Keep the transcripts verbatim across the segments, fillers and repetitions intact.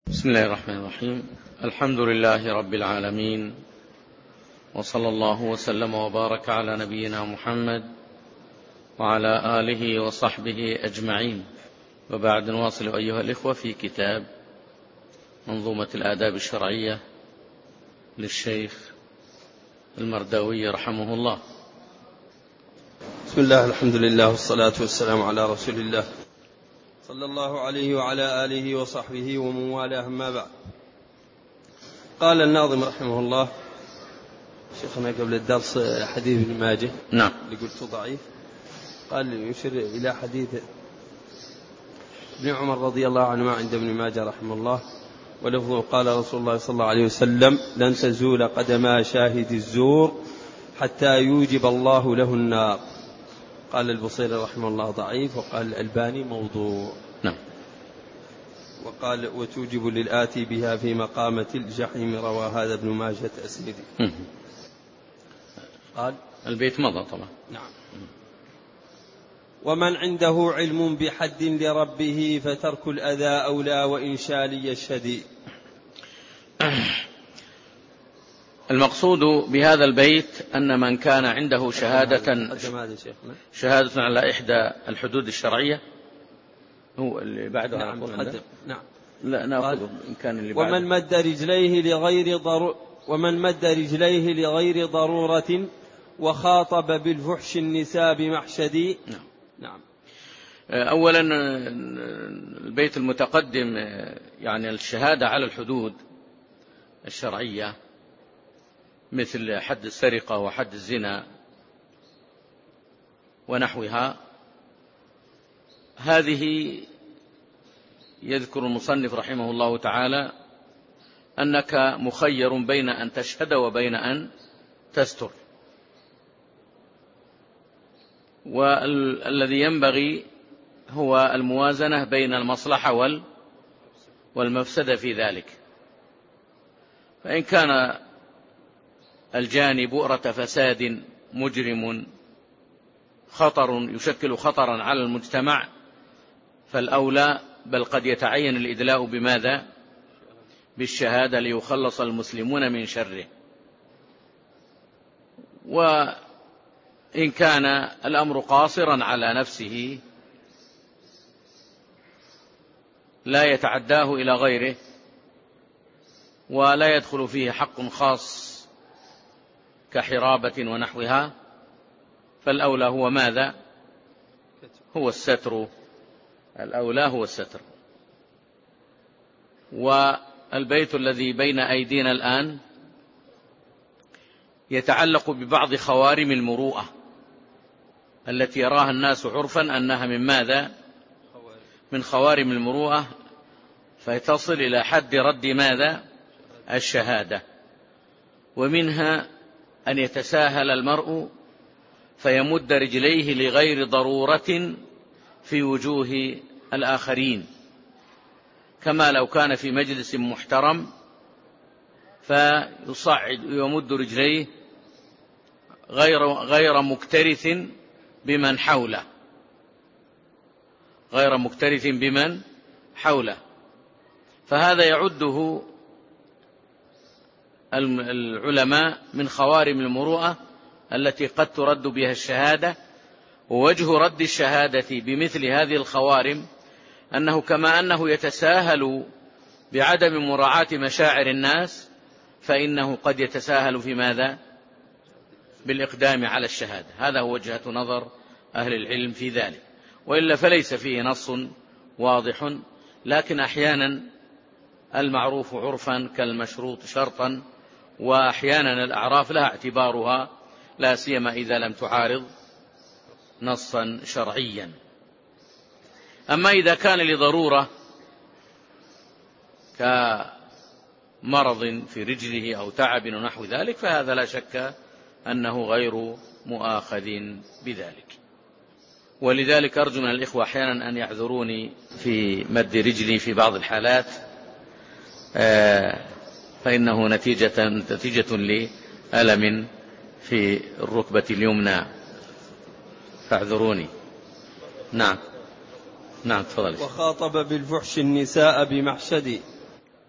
بسم الله الرحمن الرحيم. الحمد لله رب العالمين، وصلى الله وسلم وبارك على نبينا محمد وعلى آله وصحبه أجمعين، وبعد نواصل أيها الإخوة في كتاب منظومة الآداب الشرعية للشيخ المرداوي رحمه الله. بسم الله، الحمد لله، والصلاة والسلام على رسول الله صلى الله عليه وعلى آله وصحبه ومن والاه، أما بعد. قال الناظم رحمه الله: شيخنا قبل الدرس حديث ابن ماجه نعم اللي قلت ضعيف، قال يشير إلى حديث ابن عمر رضي الله عنهما عند ابن ماجه رحمه الله، ولفظه قال رسول الله صلى الله عليه وسلم: لن تزول قدما شاهد الزور حتى يوجب الله له النار. قال البصيري رحمه الله ضعيف، وقال الألباني موضوع. نعم. وقال: وتوجب للآتي بها في مقامة الجحيم، روى هذا ابن ماجه أسندي. قال البيت مضى طبعا. نعم. ومن عنده علم بحد لربه فترك الأذى أولى وإن شالي الشديد. المقصود بهذا البيت أن من كان عنده شهادة شهادة على إحدى الحدود الشرعية، هو اللي بعده. نعم. نعم. لا نأخذه إن كان اللي بعده. ومن مد رجليه لغير ضرو ومن مد رجليه لغير ضرورة وخاطب بالفحش النساء بمحشدي. نعم. نعم. أولا البيت المتقدم يعني الشهادة على الحدود الشرعية مثل حد السرقة وحد الزنا ونحوها، هذه يذكر المصنف رحمه الله تعالى أنك مخير بين أن تشهد وبين أن تستر، والذي ينبغي هو الموازنة بين المصلحة والمفسدة في ذلك. فإن كان الجاني بؤرة فساد مجرم خطر يشكل خطرا على المجتمع، فالأولى بل قد يتعين الإدلاء بماذا؟ بالشهادة ليخلص المسلمون من شره. وإن كان الأمر قاصرا على نفسه لا يتعداه إلى غيره ولا يدخل فيه حق خاص كحرابة ونحوها، فالأولى هو ماذا؟ هو الستر. الأولى هو الستر. والبيت الذي بين أيدينا الآن يتعلق ببعض خوارم المروءة التي يراها الناس عرفا أنها من ماذا؟ من خوارم المروءة، فتصل إلى حد رد ماذا؟ الشهادة. ومنها أن يتساهل المرء فيمد رجليه لغير ضرورة في وجوه الآخرين، كما لو كان في مجلس محترم فيصعد ويمد رجليه غير غير مكترث بمن حوله غير مكترث بمن حوله فهذا يعده العلماء من خوارم المروءة التي قد ترد بها الشهادة. ووجه رد الشهادة بمثل هذه الخوارم أنه كما أنه يتساهل بعدم مراعاة مشاعر الناس، فإنه قد يتساهل في ماذا؟ بالإقدام على الشهادة. هذا هو وجهة نظر أهل العلم في ذلك، وإلا فليس فيه نص واضح، لكن أحيانا المعروف عرفا كالمشروط شرطا، وأحيانا الأعراف لها اعتبارها، لا سيما إذا لم تعارض نصا شرعيا. أما إذا كان لضرورة كمرض في رجله أو تعب ونحو ذلك، فهذا لا شك أنه غير مؤاخذ بذلك. ولذلك أرجو من الإخوة أحيانا أن يعذروني في مد رجلي في بعض الحالات، فإنه نتيجة, نتيجة لألم في الركبة اليمنى، فاعذروني. نعم. نعم تفضل. وخاطب بالفحش النساء بمحشد.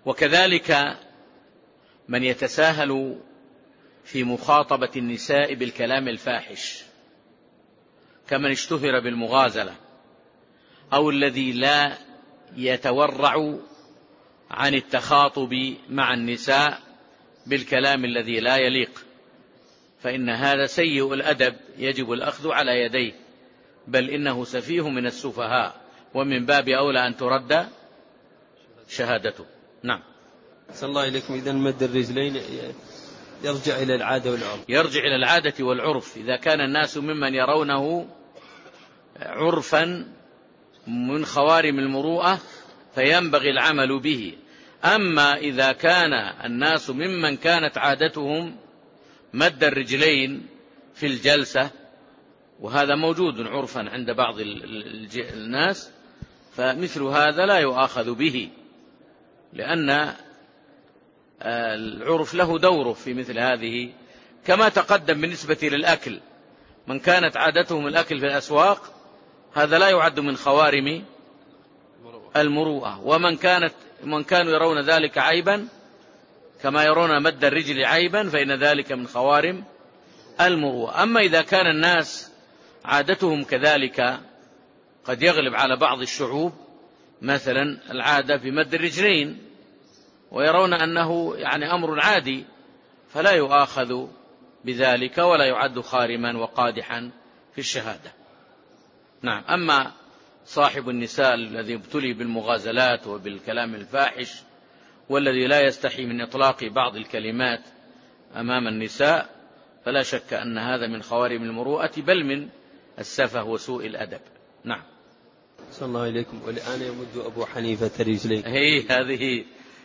وكذلك من يتساهل في مخاطبة النساء بالكلام الفاحش كمن اشتهر بالمغازلة، أو الذي لا يتورع عن التخاطب مع النساء بالكلام الذي لا يليق، فإن هذا سيء الأدب يجب الأخذ على يديه، بل إنه سفيه من السفهاء، ومن باب أولى أن ترد شهادته. نعم. صلى الله إليكم. إذا مد الرجلين يرجع إلى العادة والعرف. يرجع إلى العادة والعرف إذا كان الناس ممن يرونه عرفا من خوارم المروءة فينبغي العمل به. أما إذا كان الناس ممن كانت عادتهم مد الرجلين في الجلسة، وهذا موجود عرفا عند بعض الناس، فمثل هذا لا يؤاخذ به، لأن العرف له دوره في مثل هذه، كما تقدم بالنسبة للأكل. من كانت عادتهم الأكل في الأسواق هذا لا يعد من خوارم المروءة، ومن كانت من كانوا يرون ذلك عيبا كما يرون مد الرجل عيبا فإن ذلك من خوارم المروءة. أما إذا كان الناس عادتهم كذلك، قد يغلب على بعض الشعوب مثلا العادة بمد الرجلين ويرون أنه يعني أمر عادي، فلا يؤاخذ بذلك ولا يعد خارما وقادحا في الشهادة. نعم. أما صاحب النساء الذي ابتلي بالمغازلات وبالكلام الفاحش والذي لا يستحي من إطلاق بعض الكلمات أمام النساء، فلا شك أن هذا من خوارم المروءة، بل من السفه وسوء الأدب. نعم. صلى الله عليكم. والآن يمد أبو حنيفة رجليه. هي هذه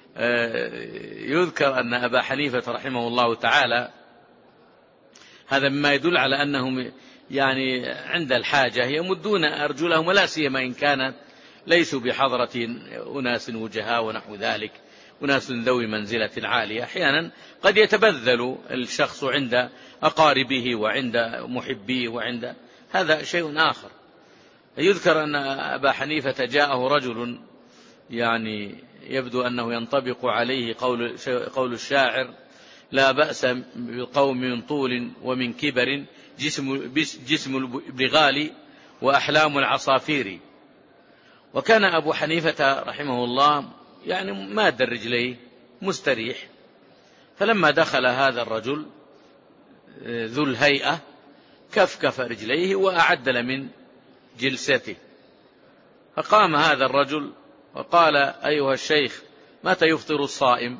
يذكر أن أبا حنيفة رحمه الله تعالى هذا مما يدل على أنهم يعني عند الحاجة يمدون أرجلهم، ولا سيما إن كانت ليسوا بحضرة أناس وجهاء ونحو ذلك، أناس ذوي منزلة عالية. أحيانا قد يتبذل الشخص عند أقاربه وعند محبيه، وعند هذا شيء آخر. يذكر أن أبا حنيفة جاءه رجل يعني يبدو أنه ينطبق عليه قول, قول الشاعر: لا بأس بالقوم من طول ومن كبر، جسم, جسم البغال وأحلام العصافير. وكان أبو حنيفة رحمه الله يعني ماد الرجلين مستريح، فلما دخل هذا الرجل ذو الهيئة كفكف رجليه وأعدل من جلسته، فقام هذا الرجل وقال: أيها الشيخ، متى يفطر الصائم؟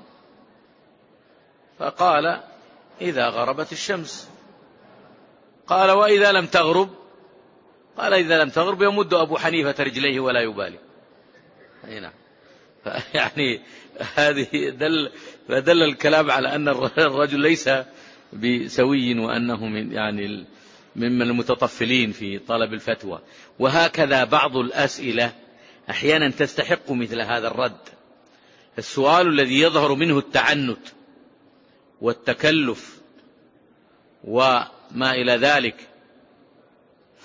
فقال: إذا غربت الشمس. قال: وإذا لم تغرب؟ قال: إذا لم تغرب. يمد أبو حنيفة رجليه ولا يبالي. هنا يعني هذه دل فدل الكلام على أن الرجل ليس بسوي، وأنه من يعني ممن المتطفلين في طلب الفتوى. وهكذا بعض الأسئلة أحيانا تستحق مثل هذا الرد، السؤال الذي يظهر منه التعنت والتكلف وما إلى ذلك، ف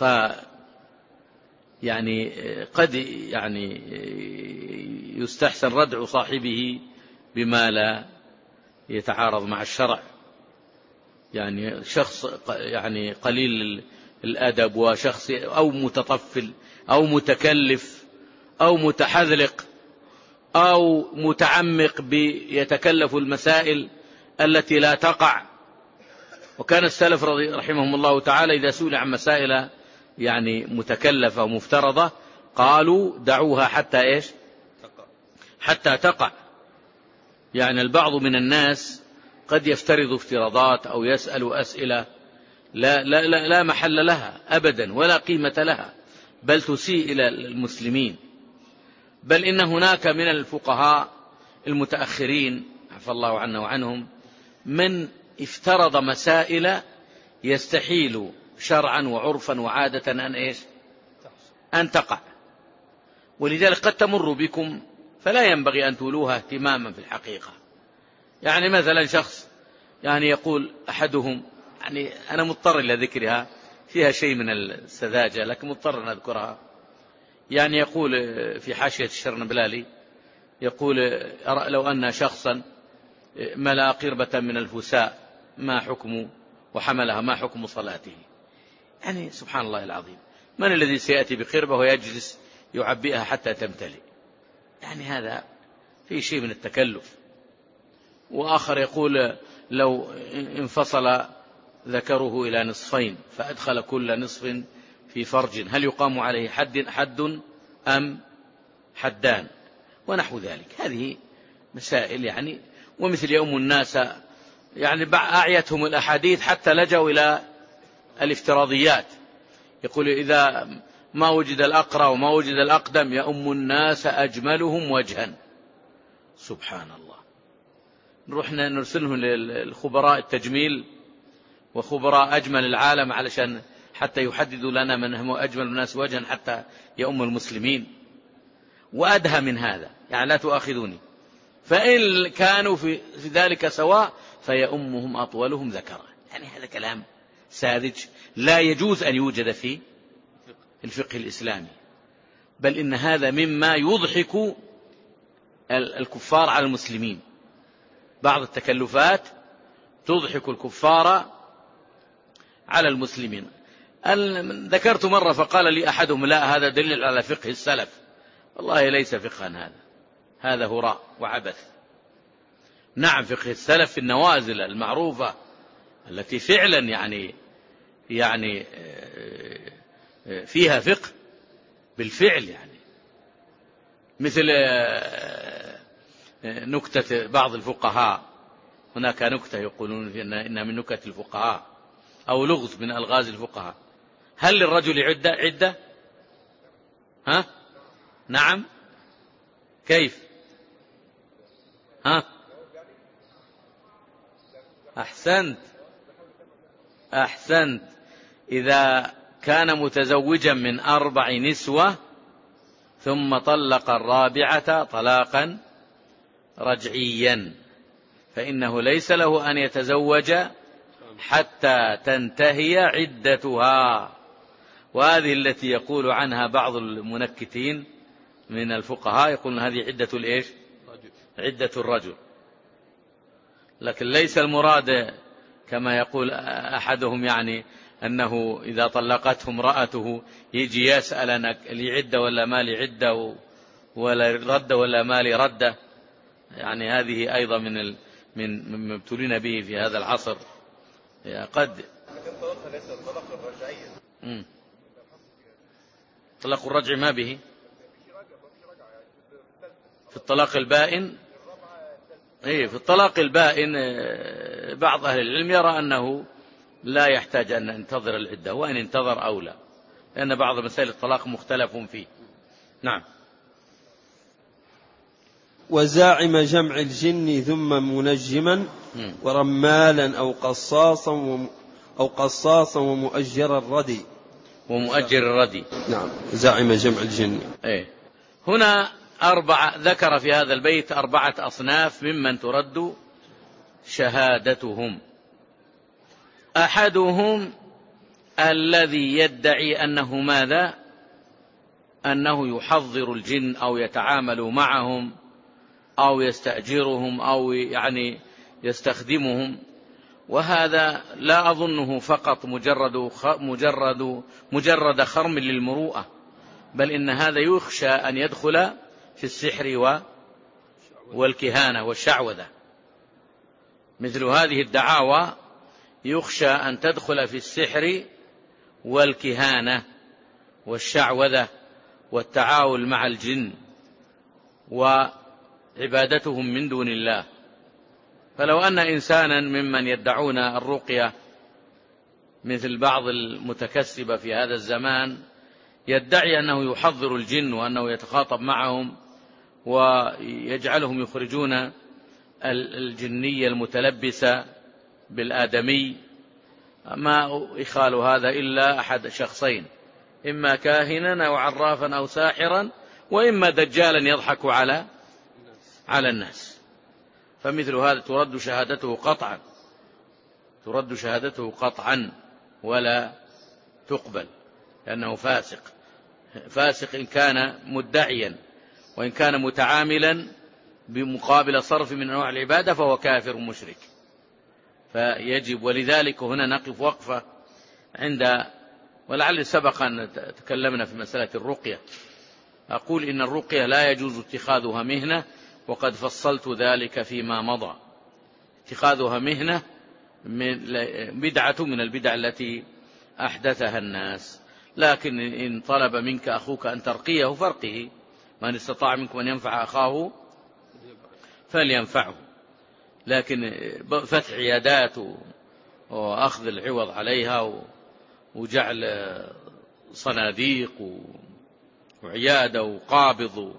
يعني قد يعني يستحسن ردع صاحبه بما لا يتعارض مع الشرع. يعني شخص يعني قليل الأدب، وشخص أو متطفل أو متكلف أو متحذلق أو متعمق بيتكلف المسائل التي لا تقع. وكان السلف رحمهم الله تعالى إذا سئل عن مسائل يعني متكلفة ومفترضة قالوا: دعوها حتى إيش؟ حتى تقع. يعني البعض من الناس قد يفترض افتراضات أو يسأل أسئلة لا, لا, لا, لا محل لها أبدا ولا قيمة لها، بل تسيء إلى المسلمين. بل إن هناك من الفقهاء المتأخرين عفى الله عنا وعنهم من افترض مسائل يستحيل شرعا وعرفا وعادة أن إيش؟ أن تقع. ولذلك قد تمر بكم فلا ينبغي أن تولوها اهتماما في الحقيقة. يعني مثلا شخص يعني يقول أحدهم، يعني أنا مضطر إلى ذكرها، فيها شيء من السذاجة لكن مضطر أن أذكرها. يعني يقول في حاشية الشرنبلالي: يقول لو أن شخصا ملأ قربة من الفساء ما حكم وحملها ما حكم صلاته؟ يعني سبحان الله العظيم، من الذي سيأتي بقربة ويجلس يعبئها حتى تمتلئ؟ يعني هذا في شيء من التكلف. وآخر يقول لو انفصل ذكره إلى نصفين فأدخل كل نصف في فرج هل يقام عليه حد حد أم حدان ونحو ذلك. هذه مسائل يعني. ومثل يوم الناس يعني أعيتهم الأحاديث حتى لجوا إلى الافتراضيات. يقول إذا ما وجد الأقرى وما وجد الأقدم يؤم الناس أجملهم وجها. سبحان الله. نروحنا نرسلهم للخبراء التجميل وخبراء أجمل العالم علشان حتى يحددوا لنا من هم أجمل الناس وجها حتى يؤم المسلمين. وأدهى من هذا يعني لا تؤاخذوني، فإن كانوا في ذلك سواء فيؤمهم أطولهم ذكرا. يعني هذا كلام ساذج لا يجوز أن يوجد في الفقه الإسلامي، بل إن هذا مما يضحك الكفار على المسلمين. بعض التكلفات تضحك الكفار على المسلمين. ذكرت مرة فقال لي أحدهم لا هذا دليل على فقه السلف. والله ليس فقها هذا، هذا هراء وعبث. نعم فقه السلف في النوازل المعروفة التي فعلا يعني يعني فيها فقه بالفعل، يعني مثل نكتة بعض الفقهاء. هناك نكتة يقولون إنها من نكت الفقهاء أو لغز من ألغاز الفقهاء. هل للرجل عدة عدة؟ ها؟ نعم. كيف؟ ها؟ أحسنت أحسنت إذا كان متزوجا من أربع نسوة ثم طلق الرابعة طلاقا رجعيا فإنه ليس له أن يتزوج حتى تنتهي عدتها. وهذه التي يقول عنها بعض المنكتين من الفقهاء، يقولون هذه عدة الإيش؟ عدة الرجل. لكن ليس المراد كما يقول أحدهم يعني أنه إذا طلقته امرأته يجي يسأل لي عدة ولا ما لي عدة ولا رد ولا ما لي ردة. يعني هذه أيضا من ال من مما ابتلينا به في هذا العصر. قد طلاق الرجع ما به في الطلاق البائن. إيه في الطلاق البائن بعض أهل العلم يرى أنه لا يحتاج أن ينتظر العدة، وأن ينتظر أولى، لأن بعض مسائل الطلاق مختلف فيه. نعم. وزاعم جمع الجن ثم منجما ورمالا أو قصاصا أو قصاصا ومؤجر الردي. ومؤجر الردي. نعم. زاعم جمع الجن. إيه. هنا أربعة ذكر في هذا البيت أربعة أصناف ممن ترد شهادتهم. أحدهم الذي يدعي أنه ماذا؟ أنه يحضر الجن أو يتعامل معهم أو يستأجرهم أو يعني يستخدمهم. وهذا لا أظنه فقط مجرد مجرد مجرد خرم للمروءة، بل إن هذا يخشى أن يدخل في السحر والكهانة والشعوذة. مثل هذه الدعاوى يخشى أن تدخل في السحر والكهانة والشعوذة والتعاول مع الجن وعبادتهم من دون الله. فلو أن إنسانا ممن يدعون الرقية مثل بعض المتكسبة في هذا الزمان يدعي أنه يحضر الجن وأنه يتخاطب معهم ويجعلهم يخرجون الجنية المتلبسة بالآدمي، ما يخال هذا إلا أحد شخصين، إما كاهنا أو عرافا أو ساحرا، وإما دجالا يضحك على على الناس. فمثل هذا ترد شهادته قطعا، ترد شهادته قطعا ولا تقبل، لأنه فاسق. فاسق إن كان مدعيا، وإن كان متعاملا بمقابل صرف من أنواع العبادة فهو كافر مشرك. فيجب، ولذلك هنا نقف وقفة عند، ولعل سبق أن تكلمنا في مسألة الرقية. أقول إن الرقية لا يجوز اتخاذها مهنة، وقد فصلت ذلك فيما مضى. اتخاذها مهنة بدعة من البدع التي أحدثها الناس، لكن إن طلب منك أخوك أن ترقيه فارقه، من استطاع منكم أن ينفع أخاه فلينفعه. لكن فتح عيادات وأخذ العوض عليها وجعل صناديق وعيادة وقابض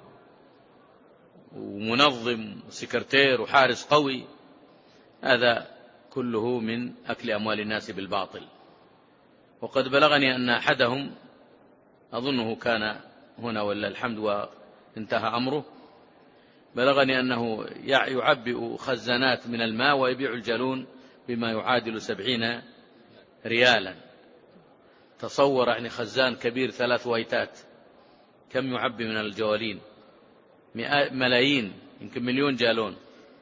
ومنظم وسكرتير وحارس قوي، هذا كله من أكل أموال الناس بالباطل. وقد بلغني أن أحدهم أظنه كان هنا ولا الحمد وانتهى أمره، بلغني أنه يعبئ خزانات من الماء ويبيع الجالون بما يعادل سبعين ريالا. تصور يعني خزان كبير ثلاث ويتات كم يعبي من الجوالين؟ ملايين، يمكن مليون جالون.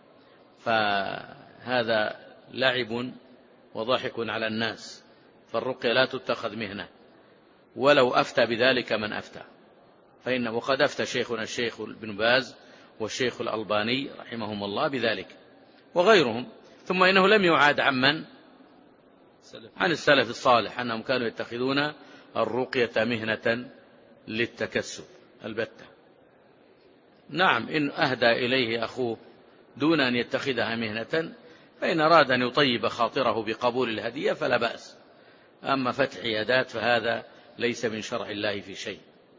فهذا لعب وضحك على الناس. فالرقية لا تتخذ مهنة، ولو أفتى بذلك من أفتى، فإن وقد أفتى شيخنا الشيخ ابن باز والشيخ الألباني رحمهم الله بذلك وغيرهم. ثم إنه لم يعاد عمن عن السلف الصالح أنهم كانوا يتخذون الرقية مهنة للتكسب البتة. نعم، إن أهدى إليه أخوه دون أن يتخذها مهنة، فإن أراد أن يطيب خاطره بقبول الهدية فلا بأس. أما فتح عيادات فهذا ليس من شرع الله في شيء.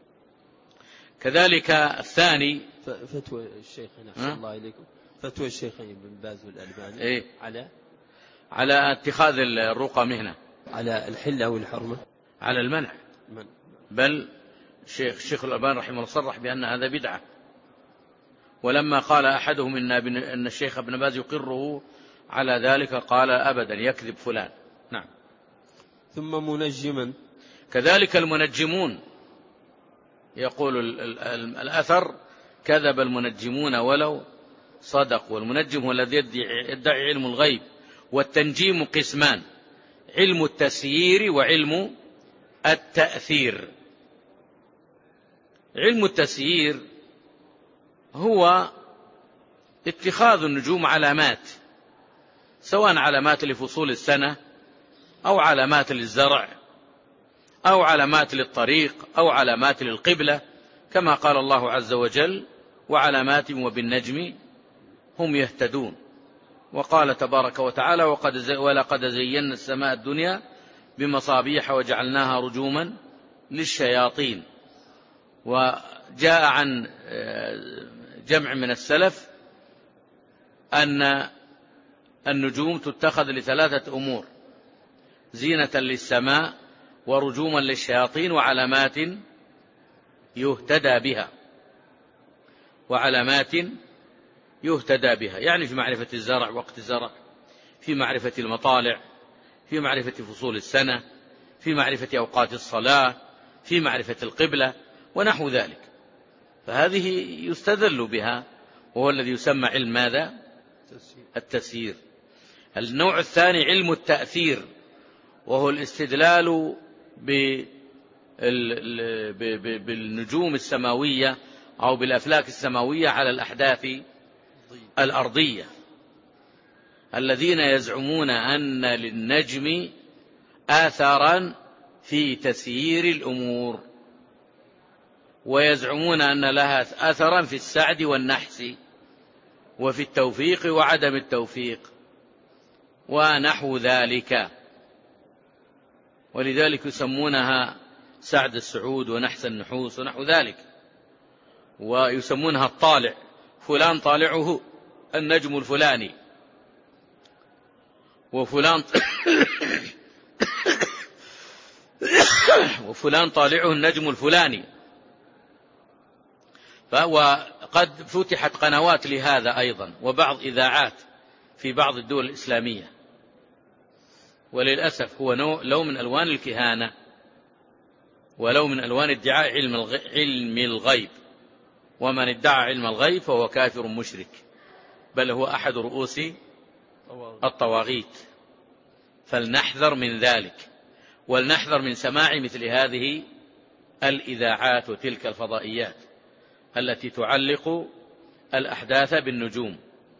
كذلك الثاني فتوى الشيخ أحسن الله إليكم، فتوى الشيخ ابن باز والألباني إيه؟ على على اتخاذ الرقى مهنة، على الحلة والحرمة، على المنع. من. بل الشيخ الشيخ الألباني رحمه الله صرح بأن هذا بدعة. ولما قال أحدهم إن, إن الشيخ ابن باز يقره على ذلك قال أبدا يكذب فلان. نعم. ثم منجما، كذلك المنجمون، يقول الأثر كذب المنجمون ولو صدق. والمنجم هو الذي يدعي علم الغيب. والتنجيم قسمان: علم التسيير وعلم التأثير. علم التسيير هو اتخاذ النجوم علامات، سواء علامات لفصول السنة أو علامات للزرع أو علامات للطريق أو علامات للقبلة، كما قال الله عز وجل: وعلامات وبالنجم هم يهتدون. وقال تبارك وتعالى: وقد زي ولقد زينا السماء الدنيا بمصابيح وجعلناها رجوما للشياطين. وجاء عن جمع من السلف أن النجوم تتخذ لثلاثة أمور: زينة للسماء، ورجوما للشياطين، وعلامات يهتدى بها. وعلامات يهتدى بها يعني في معرفة الزرع، وقت الزرع، في معرفة المطالع، في معرفة فصول السنة، في معرفة أوقات الصلاة، في معرفة القبلة ونحو ذلك. فهذه يستدل بها، وهو الذي يسمى علم ماذا؟ التسيير. النوع الثاني علم التأثير، وهو الاستدلال بالنجوم السماوية أو بالأفلاك السماوية على الأحداث الأرضية. الذين يزعمون أن للنجم آثارا في تسيير الأمور، ويزعمون أن لها أثرا في السعد والنحس وفي التوفيق وعدم التوفيق ونحو ذلك. ولذلك يسمونها سعد السعود ونحس النحوس ونحو ذلك. ويسمونها الطالع، فلان طالعه النجم الفلاني، وفلان وفلان طالعه النجم الفلاني. وقد فتحت قنوات لهذا أيضا، وبعض إذاعات في بعض الدول الإسلامية. وللأسف هو لو من ألوان الكهانة، ولو من ألوان ادعاء علم الغيب. ومن ادعى علم الغيب فهو كافر مشرك، بل هو أحد رؤوس الطواغيت. فلنحذر من ذلك، ولنحذر من سماع مثل هذه الإذاعات وتلك الفضائيات التي تعلق الأحداث بالنجوم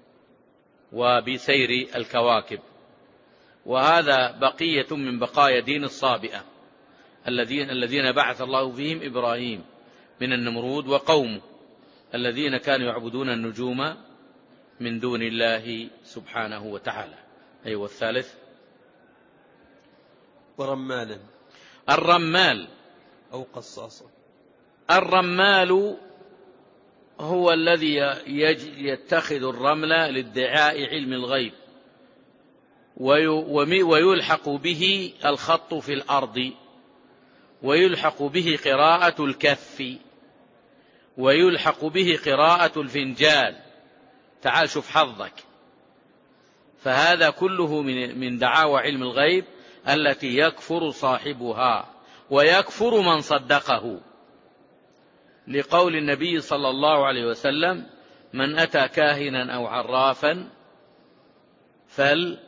وبسير الكواكب. وهذا بقية من بقايا دين الصابئة الذين الذين بعث الله فيهم إبراهيم من النمرود وقومه الذين كانوا يعبدون النجوم من دون الله سبحانه وتعالى. أي أيوة. والثالث ورمالا الرمال أو قصاصا. الرمال هو الذي يتخذ الرمل لادعاء علم الغيب ويلحق به الخط في الأرض، ويلحق به قراءة الكف، ويلحق به قراءة الفنجال. تعال شوف حظك. فهذا كله من دعاوى علم الغيب التي يكفر صاحبها ويكفر من صدقه، لقول النبي صلى الله عليه وسلم: من أتى كاهنا أو عرافا فل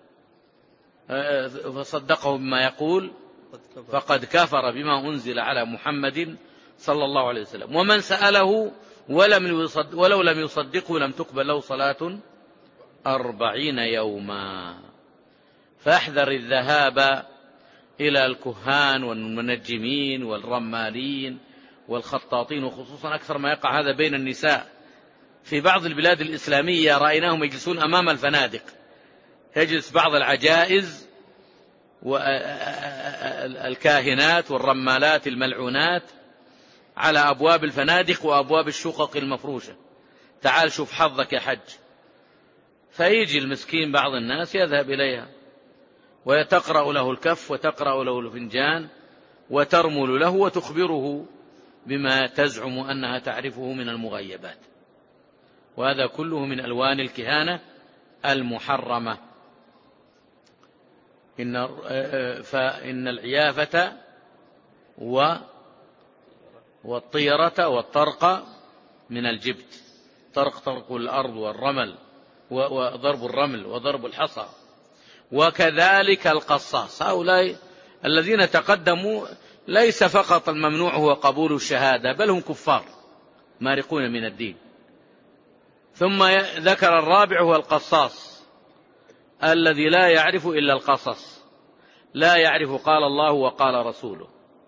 فصدقه بما يقول فقد كفر بما أنزل على محمد صلى الله عليه وسلم. ومن سأله ولم يصدق ولو لم يصدقه لم تقبل له صلاة أربعين يوما. فاحذر الذهاب إلى الكهان والمنجمين والرمالين والخطاطين، وخصوصا أكثر ما يقع هذا بين النساء. في بعض البلاد الإسلامية رأيناهم يجلسون أمام الفنادق، يجلس بعض العجائز والكاهنات والرمالات الملعونات على أبواب الفنادق وأبواب الشقق المفروشة. تعال شوف حظك يا حج. فيجي المسكين بعض الناس يذهب إليها ويتقرأ له الكف وتقرأ له الفنجان وترمل له وتخبره بما تزعم أنها تعرفه من المغيبات. وهذا كله من ألوان الكهانة المحرمة. إن فإن العيافة والطيرة والطرق من الجبت. طرق طرق الأرض والرمل وضرب الرمل وضرب الحصى. وكذلك القصاص. هؤلاء الذين تقدموا ليس فقط الممنوع هو قبول الشهادة، بل هم كفار مارقون من الدين. ثم ذكر الرابع هو القصاص الذي لا يعرف إلا القصص، لا يعرف قال الله وقال رسوله.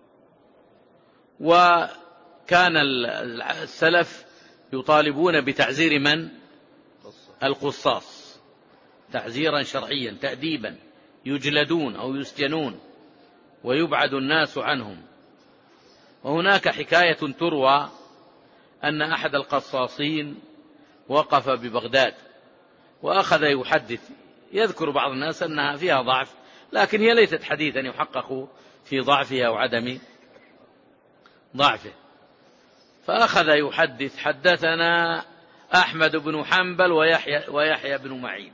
وكان السلف يطالبون بتعزير من؟ القصاص، تعزيرا شرعيا تأديبا، يجلدون أو يسجنون ويبعد الناس عنهم. وهناك حكاية تروى أن أحد القصاصين وقف ببغداد وأخذ يحدث، يذكر بعض الناس أنها فيها ضعف، لكن هي ليست حديثا يحقق في ضعفها أو عدم ضعفه. فأخذ يحدث: حدثنا أحمد بن حنبل ويحيى, ويحيى بن معين.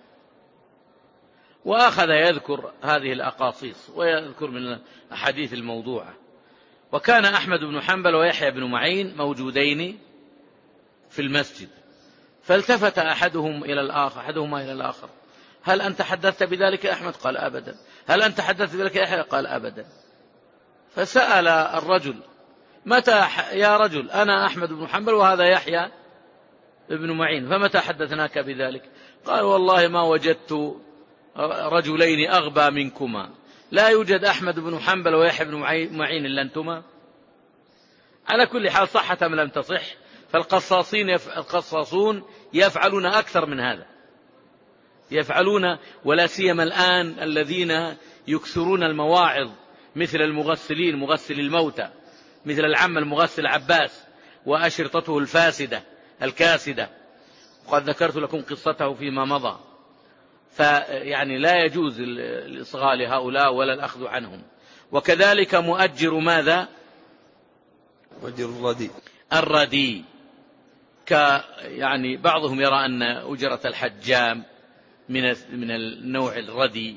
وأخذ يذكر هذه الأقاصيص ويذكر من الأحاديث الموضوعة. وكان أحمد بن حنبل ويحيى بن معين موجودين في المسجد، فالتفت أحدهم إلى الآخر أحدهما إلى الآخر: هل أنت حدثت بذلك يا أحمد؟ قال أبدا. هل أنت حدثت بذلك يا يحيى؟ قال أبدا. فسأل الرجل: متى يا رجل؟ أنا أحمد بن حنبل وهذا يحيى بن معين، فمتى حدثناك بذلك؟ قال: والله ما وجدت رجلين أغبى منكما، لا يوجد أحمد بن حنبل ويحيى بن معين إلا أنتما. على كل حال صحة أم لم تصح، فالقصاصين القصاصون يفعلون أكثر من هذا، يفعلون، ولا سيما الآن الذين يكثرون المواعظ مثل المغسلين مغسل الموتى، مثل العم المغسل عباس وأشرطته الفاسدة الكاسدة، وقد ذكرت لكم قصته فيما مضى. فيعني لا يجوز الإصغاء لهؤلاء ولا الأخذ عنهم. وكذلك مؤجر ماذا؟ مؤجر الردي. الردي ك يعني بعضهم يرى أن أجرة الحجام من من النوع الردي،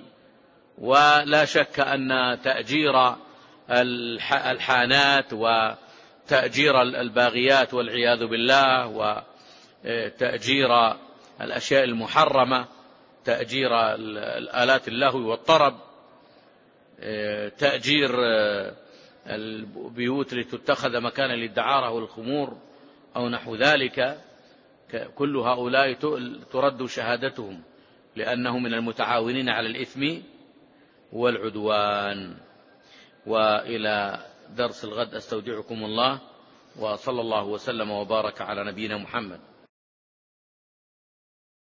ولا شك أن تأجير الحانات وتأجير الباغيات والعياذ بالله، وتأجير الأشياء المحرمة، تأجير الآلات اللهو والطرب، تأجير البيوت لتتخذ مكانا للدعارة والخمور أو نحو ذلك، كل هؤلاء ترد شهادتهم لأنهم من المتعاونين على الإثم والعدوان. وإلى درس الغد أستودعكم الله، وصلى الله وسلم وبارك على نبينا محمد.